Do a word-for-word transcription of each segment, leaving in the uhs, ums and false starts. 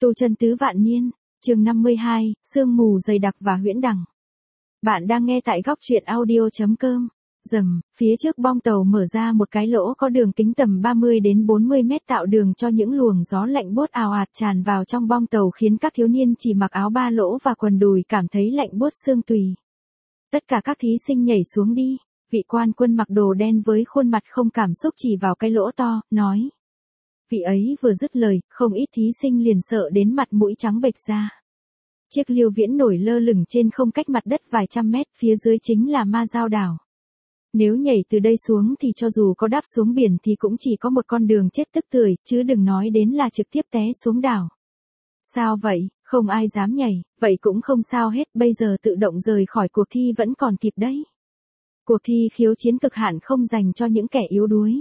Tu chân tứ vạn niên, chương năm mươi hai, sương mù dày đặc và huyễn đằng. Bạn đang nghe tại góc truyện audio chấm com. Rầm, phía trước bong tàu mở ra một cái lỗ có đường kính tầm ba mươi đến bốn mươi mét tạo đường cho những luồng gió lạnh buốt ào ạt tràn vào trong bong tàu khiến các thiếu niên chỉ mặc áo ba lỗ và quần đùi cảm thấy lạnh buốt xương tùy. Tất cả các thí sinh nhảy xuống đi, vị quan quân mặc đồ đen với khuôn mặt không cảm xúc chỉ vào cái lỗ to, nói. Vị ấy vừa dứt lời, không ít thí sinh liền sợ đến mặt mũi trắng bệch ra. Chiếc liêu viễn nổi lơ lửng trên không cách mặt đất vài trăm mét, phía dưới chính là Ma Giao đảo. Nếu nhảy từ đây xuống thì cho dù có đáp xuống biển thì cũng chỉ có một con đường chết tức tưởi, chứ đừng nói đến là trực tiếp té xuống đảo. Sao vậy, không ai dám nhảy, vậy cũng không sao hết, bây giờ tự động rời khỏi cuộc thi vẫn còn kịp đấy. Cuộc thi khiêu chiến cực hạn không dành cho những kẻ yếu đuối.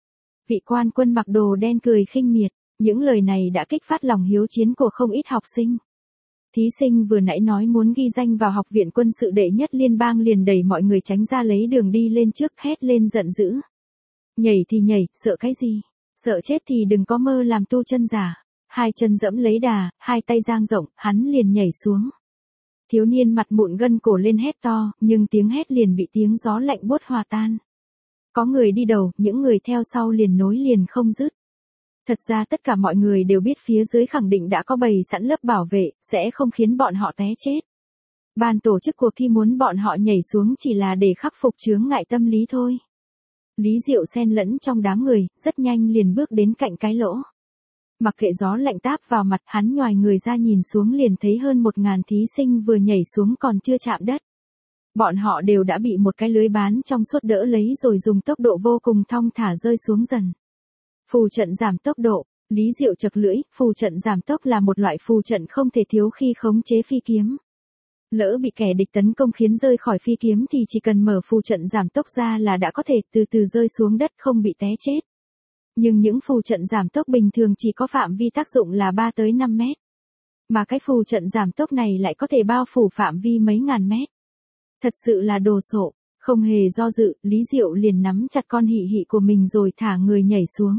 Vị quan quân mặc đồ đen cười khinh miệt, những lời này đã kích phát lòng hiếu chiến của không ít học sinh. Thí sinh vừa nãy nói muốn ghi danh vào học viện quân sự đệ nhất liên bang liền đẩy mọi người tránh ra lấy đường đi lên trước, hét lên giận dữ. Nhảy thì nhảy, sợ cái gì? Sợ chết thì đừng có mơ làm tu chân giả. Hai chân dẫm lấy đà, hai tay dang rộng, hắn liền nhảy xuống. Thiếu niên mặt mụn gân cổ lên hét to, nhưng tiếng hét liền bị tiếng gió lạnh buốt hòa tan. Có người đi đầu, những người theo sau liền nối liền không dứt. Thật ra tất cả mọi người đều biết phía dưới khẳng định đã có bày sẵn lớp bảo vệ, sẽ không khiến bọn họ té chết. Ban tổ chức cuộc thi muốn bọn họ nhảy xuống chỉ là để khắc phục chướng ngại tâm lý thôi. Lý Diệu xen lẫn trong đám người, rất nhanh liền bước đến cạnh cái lỗ. Mặc kệ gió lạnh táp vào mặt, hắn nhoài người ra nhìn xuống liền thấy hơn một ngàn thí sinh vừa nhảy xuống còn chưa chạm đất. Bọn họ đều đã bị một cái lưới bán trong suốt đỡ lấy rồi dùng tốc độ vô cùng thong thả rơi xuống dần. Phù trận giảm tốc độ, Lý Diệu chật lưỡi, phù trận giảm tốc là một loại phù trận không thể thiếu khi khống chế phi kiếm. Lỡ bị kẻ địch tấn công khiến rơi khỏi phi kiếm thì chỉ cần mở phù trận giảm tốc ra là đã có thể từ từ rơi xuống đất không bị té chết. Nhưng những phù trận giảm tốc bình thường chỉ có phạm vi tác dụng là ba tới năm mét. Mà cái phù trận giảm tốc này lại có thể bao phủ phạm vi mấy ngàn mét. Thật sự là đồ sộ, không hề do dự, Lý Diệu liền nắm chặt con hị hị của mình rồi thả người nhảy xuống.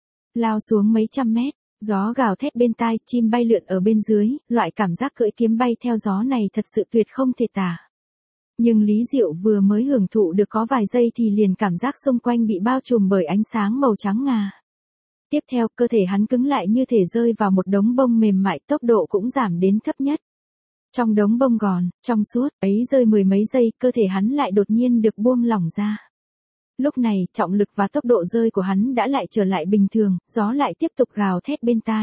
Lao xuống mấy trăm mét, gió gào thét bên tai, chim bay lượn ở bên dưới, loại cảm giác cưỡi kiếm bay theo gió này thật sự tuyệt không thể tả. Nhưng Lý Diệu vừa mới hưởng thụ được có vài giây thì liền cảm giác xung quanh bị bao trùm bởi ánh sáng màu trắng ngà. Tiếp theo, cơ thể hắn cứng lại như thể rơi vào một đống bông mềm mại, tốc độ cũng giảm đến thấp nhất. Trong đống bông gòn, trong suốt, ấy rơi mười mấy giây, cơ thể hắn lại đột nhiên được buông lỏng ra. Lúc này, trọng lực và tốc độ rơi của hắn đã lại trở lại bình thường, gió lại tiếp tục gào thét bên tai.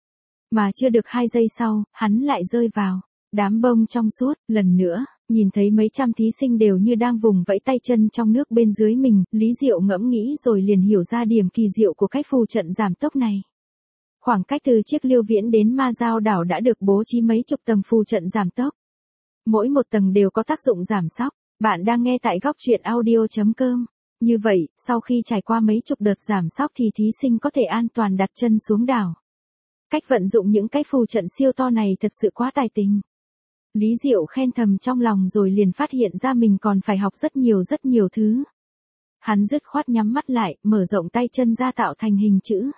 Mà chưa được hai giây sau, hắn lại rơi vào đám bông trong suốt, lần nữa, nhìn thấy mấy trăm thí sinh đều như đang vùng vẫy tay chân trong nước bên dưới mình, Lý Diệu ngẫm nghĩ rồi liền hiểu ra điểm kỳ diệu của cách phù trận giảm tốc này. Khoảng cách từ chiếc liêu viễn đến Ma Giao đảo đã được bố trí mấy chục tầng phù trận giảm tốc. Mỗi một tầng đều có tác dụng giảm sóc. Bạn đang nghe tại góc truyện audio chấm com. Như vậy, sau khi trải qua mấy chục đợt giảm sóc thì thí sinh có thể an toàn đặt chân xuống đảo. Cách vận dụng những cái phù trận siêu to này thật sự quá tài tình. Lý Diệu khen thầm trong lòng rồi liền phát hiện ra mình còn phải học rất nhiều rất nhiều thứ. Hắn dứt khoát nhắm mắt lại, mở rộng tay chân ra tạo thành hình chữ.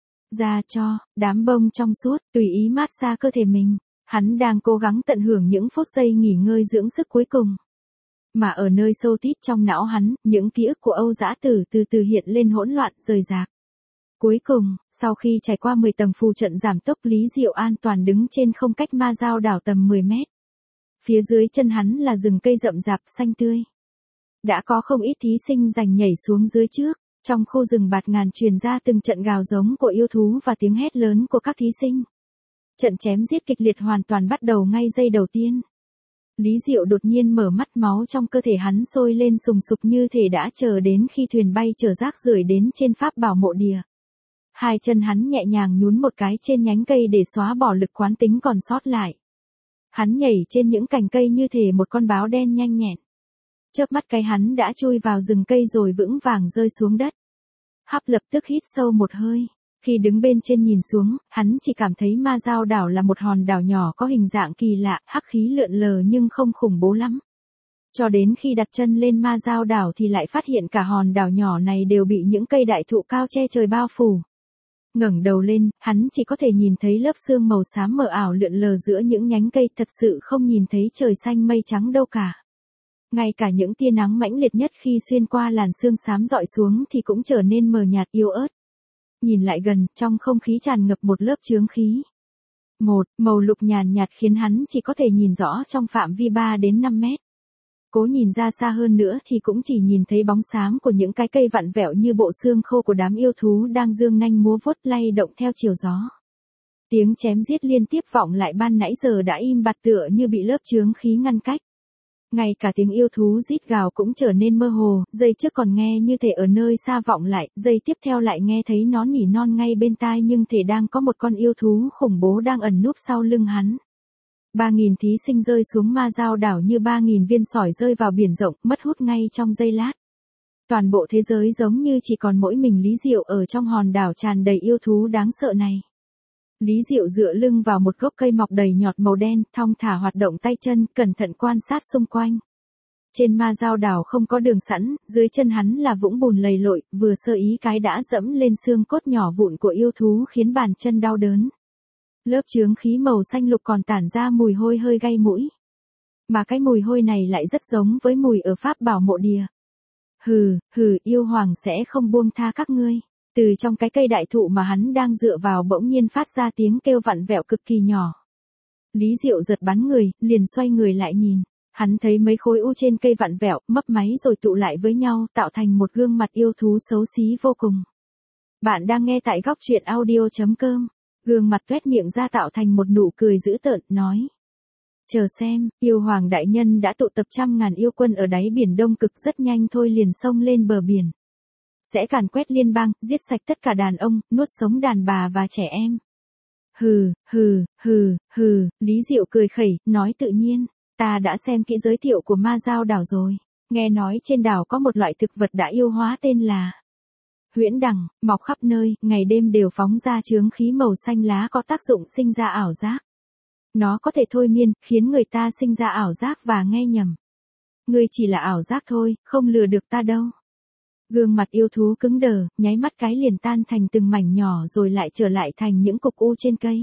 Ra cho, đám bông trong suốt, tùy ý mát xa cơ thể mình. Hắn đang cố gắng tận hưởng những phút giây nghỉ ngơi dưỡng sức cuối cùng. Mà ở nơi sâu tít trong não hắn, những ký ức của Âu Dã Tử từ từ hiện lên hỗn loạn rời rạc. Cuối cùng, sau khi trải qua mười tầng phù trận giảm tốc, Lý Diệu an toàn đứng trên không cách Ma Giao đảo tầm mười mét. Phía dưới chân hắn là rừng cây rậm rạp xanh tươi. Đã có không ít thí sinh giành nhảy xuống dưới trước. Trong khu rừng bạt ngàn truyền ra từng trận gào giống của yêu thú và tiếng hét lớn của các thí sinh. Trận chém giết kịch liệt hoàn toàn bắt đầu ngay giây đầu tiên. Lý Diệu đột nhiên mở mắt, máu trong cơ thể hắn sôi lên sùng sục như thể đã chờ đến khi thuyền bay chở rác rưởi đến trên pháp bảo mộ địa. Hai chân hắn nhẹ nhàng nhún một cái trên nhánh cây để xóa bỏ lực quán tính còn sót lại. Hắn nhảy trên những cành cây như thể một con báo đen nhanh nhẹn. Chớp mắt cái hắn đã chui vào rừng cây rồi vững vàng rơi xuống đất. Hắp lập tức hít sâu một hơi. Khi đứng bên trên nhìn xuống, hắn chỉ cảm thấy Ma Giao đảo là một hòn đảo nhỏ có hình dạng kỳ lạ, hắc khí lượn lờ nhưng không khủng bố lắm. Cho đến khi đặt chân lên Ma Giao đảo thì lại phát hiện cả hòn đảo nhỏ này đều bị những cây đại thụ cao che trời bao phủ. Ngẩng đầu lên, hắn chỉ có thể nhìn thấy lớp sương màu xám mờ ảo lượn lờ giữa những nhánh cây, thật sự không nhìn thấy trời xanh mây trắng đâu cả. Ngay cả những tia nắng mãnh liệt nhất khi xuyên qua làn sương xám dọi xuống thì cũng trở nên mờ nhạt yếu ớt. Nhìn lại gần, trong không khí tràn ngập một lớp chướng khí. Một, màu lục nhàn nhạt khiến hắn chỉ có thể nhìn rõ trong phạm vi ba đến năm mét. Cố nhìn ra xa hơn nữa thì cũng chỉ nhìn thấy bóng xám của những cái cây vặn vẹo như bộ xương khô của đám yêu thú đang dương nanh múa vuốt lay động theo chiều gió. Tiếng chém giết liên tiếp vọng lại ban nãy giờ đã im bặt tựa như bị lớp chướng khí ngăn cách. Ngay cả tiếng yêu thú rít gào cũng trở nên mơ hồ, giây trước còn nghe như thể ở nơi xa vọng lại, giây tiếp theo lại nghe thấy nó nỉ non ngay bên tai nhưng thể đang có một con yêu thú khủng bố đang ẩn núp sau lưng hắn. Ba nghìn thí sinh rơi xuống ma giao đảo như ba nghìn viên sỏi rơi vào biển rộng, mất hút ngay trong giây lát. Toàn bộ thế giới giống như chỉ còn mỗi mình Lý Diệu ở trong hòn đảo tràn đầy yêu thú đáng sợ này. Lý Diệu dựa lưng vào một gốc cây mọc đầy nhọt màu đen, thong thả hoạt động tay chân, cẩn thận quan sát xung quanh. Trên ma giao đảo không có đường sẵn, dưới chân hắn là vũng bùn lầy lội, vừa sơ ý cái đã dẫm lên xương cốt nhỏ vụn của yêu thú khiến bàn chân đau đớn. Lớp chướng khí màu xanh lục còn tản ra mùi hôi hơi gây mũi. Mà cái mùi hôi này lại rất giống với mùi ở Pháp Bảo Mộ Địa. Hừ, hừ, yêu hoàng sẽ không buông tha các ngươi. Từ trong cái cây đại thụ mà hắn đang dựa vào bỗng nhiên phát ra tiếng kêu vặn vẹo cực kỳ nhỏ. Lý Diệu giật bắn người, liền xoay người lại nhìn. Hắn thấy mấy khối u trên cây vặn vẹo, mấp máy rồi tụ lại với nhau, tạo thành một gương mặt yêu thú xấu xí vô cùng. Bạn đang nghe tại góc truyện audio chấm com. Gương mặt tuét miệng ra tạo thành một nụ cười dữ tợn, nói. Chờ xem, yêu hoàng đại nhân đã tụ tập trăm ngàn yêu quân ở đáy biển Đông Cực, rất nhanh thôi liền xông lên bờ biển. Sẽ càn quét liên bang, giết sạch tất cả đàn ông, nuốt sống đàn bà và trẻ em. Hừ, hừ, hừ, hừ, Lý Diệu cười khẩy, nói tự nhiên, ta đã xem kỹ giới thiệu của ma giao đảo rồi. Nghe nói trên đảo có một loại thực vật đã yêu hóa tên là huyễn đằng, mọc khắp nơi, ngày đêm đều phóng ra chướng khí màu xanh lá có tác dụng sinh ra ảo giác. Nó có thể thôi miên, khiến người ta sinh ra ảo giác và nghe nhầm. Ngươi chỉ là ảo giác thôi, không lừa được ta đâu. Gương mặt yêu thú cứng đờ, nháy mắt cái liền tan thành từng mảnh nhỏ rồi lại trở lại thành những cục u trên cây.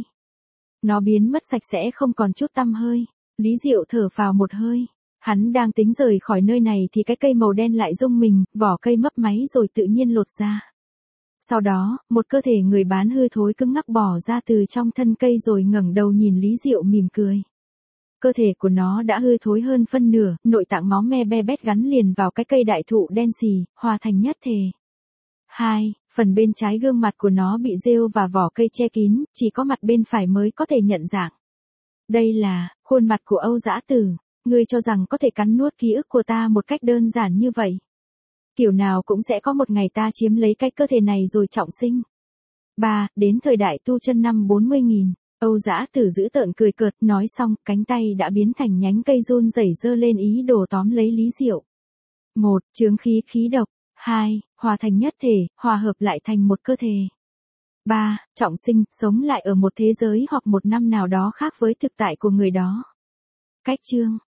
Nó biến mất sạch sẽ không còn chút tăm hơi. Lý Diệu thở phào một hơi. Hắn đang tính rời khỏi nơi này thì cái cây màu đen lại rung mình, vỏ cây mấp máy rồi tự nhiên lột ra. Sau đó, một cơ thể người bán hư thối cứng ngắc bò ra từ trong thân cây rồi ngẩng đầu nhìn Lý Diệu mỉm cười. Cơ thể của nó đã hư thối hơn phân nửa, nội tạng máu me be bét gắn liền vào cái cây đại thụ đen xì, hòa thành nhất thể. Hai, phần bên trái gương mặt của nó bị rêu và vỏ cây che kín, chỉ có mặt bên phải mới có thể nhận dạng. Đây là khuôn mặt của Âu Dã Tử. Ngươi cho rằng có thể cắn nuốt ký ức của ta một cách đơn giản như vậy. Kiểu nào cũng sẽ có một ngày ta chiếm lấy cái cơ thể này rồi trọng sinh. Ba, đến thời đại tu chân năm bốn mươi nghìn, Âu Dã Tử giữ tợn cười cợt, nói xong, cánh tay đã biến thành nhánh cây run rẩy giơ lên ý đồ tóm lấy Lý Diệu. Một, chướng khí khí độc. Hai, hòa thành nhất thể, hòa hợp lại thành một cơ thể. Ba, trọng sinh, sống lại ở một thế giới hoặc một năm nào đó khác với thực tại của người đó. Cách chương